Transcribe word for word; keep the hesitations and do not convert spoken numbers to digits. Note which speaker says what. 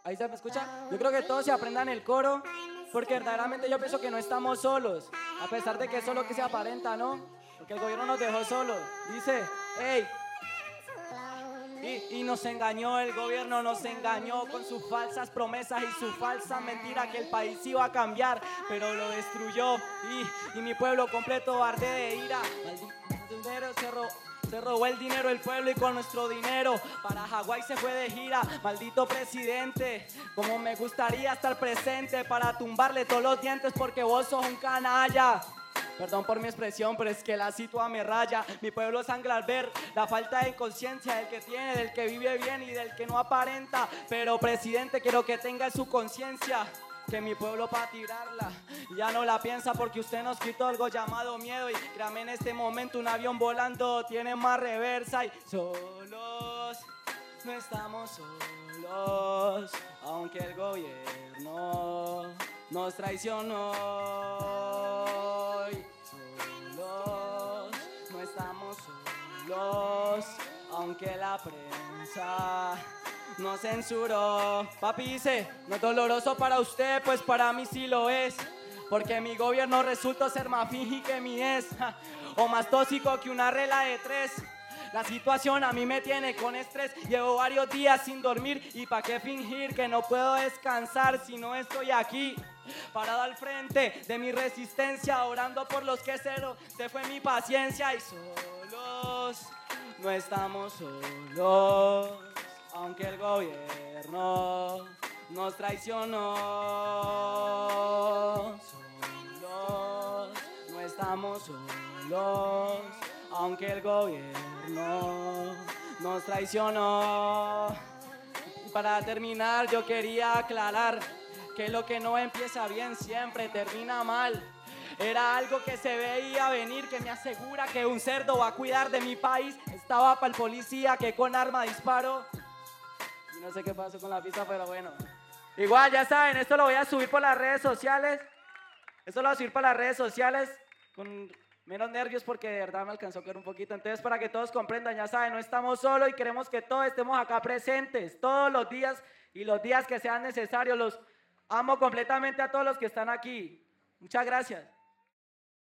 Speaker 1: ¿Ahí se me escucha? Yo creo que todos se aprendan el coro, porque verdaderamente yo pienso que no estamos solos, a pesar de que eso es lo que se aparenta, ¿no? Porque el gobierno nos dejó solos. Dice, hey, y, y nos engañó, el gobierno nos engañó con sus falsas promesas y su falsa mentira que el país iba a cambiar, pero lo destruyó y, y mi pueblo completo arde de ira. Maldito dinero se robó. Se robó el dinero del pueblo y con nuestro dinero para Hawái se fue de gira. Maldito presidente, como me gustaría estar presente para tumbarle todos los dientes porque vos sos un canalla. Perdón por mi expresión, pero es que la situación me raya. Mi pueblo sangra al ver la falta de conciencia del que tiene, del que vive bien y del que no aparenta. Pero presidente, quiero que tenga su conciencia que mi pueblo para tirarla ya no la piensa porque usted nos quitó algo llamado miedo y créame en este momento un avión volando tiene más reversa y solos, no estamos solos, aunque el gobierno nos traicionó. Solos, no estamos solos, aunque la prensa nos censuró. Papi dice, no es doloroso para usted, pues para mí sí lo es, porque mi gobierno resultó ser más fingi que mi ex, o más tóxico que una regla de tres. La situación a mí me tiene con estrés, llevo varios días sin dormir y pa' qué fingir que no puedo descansar si no estoy aquí, parado al frente de mi resistencia, orando por los que cero, se fue mi paciencia y solos, no estamos solos, aunque el gobierno nos traicionó. Solos, no estamos solos, aunque el gobierno nos traicionó. Para terminar, yo quería aclarar que lo que no empieza bien siempre termina mal. Era algo que se veía venir, que me asegura que un cerdo va a cuidar de mi país. Estaba para el policía que con arma disparó. Y no sé qué pasó con la pista, pero bueno. Igual, ya saben, esto lo voy a subir por las redes sociales. Esto lo voy a subir por las redes sociales con menos nervios porque de verdad me alcanzó a caer un poquito. Entonces, para que todos comprendan, ya saben, no estamos solos y queremos que todos estemos acá presentes todos los días y los días que sean necesarios. Los amo completamente a todos los que están aquí. Muchas gracias.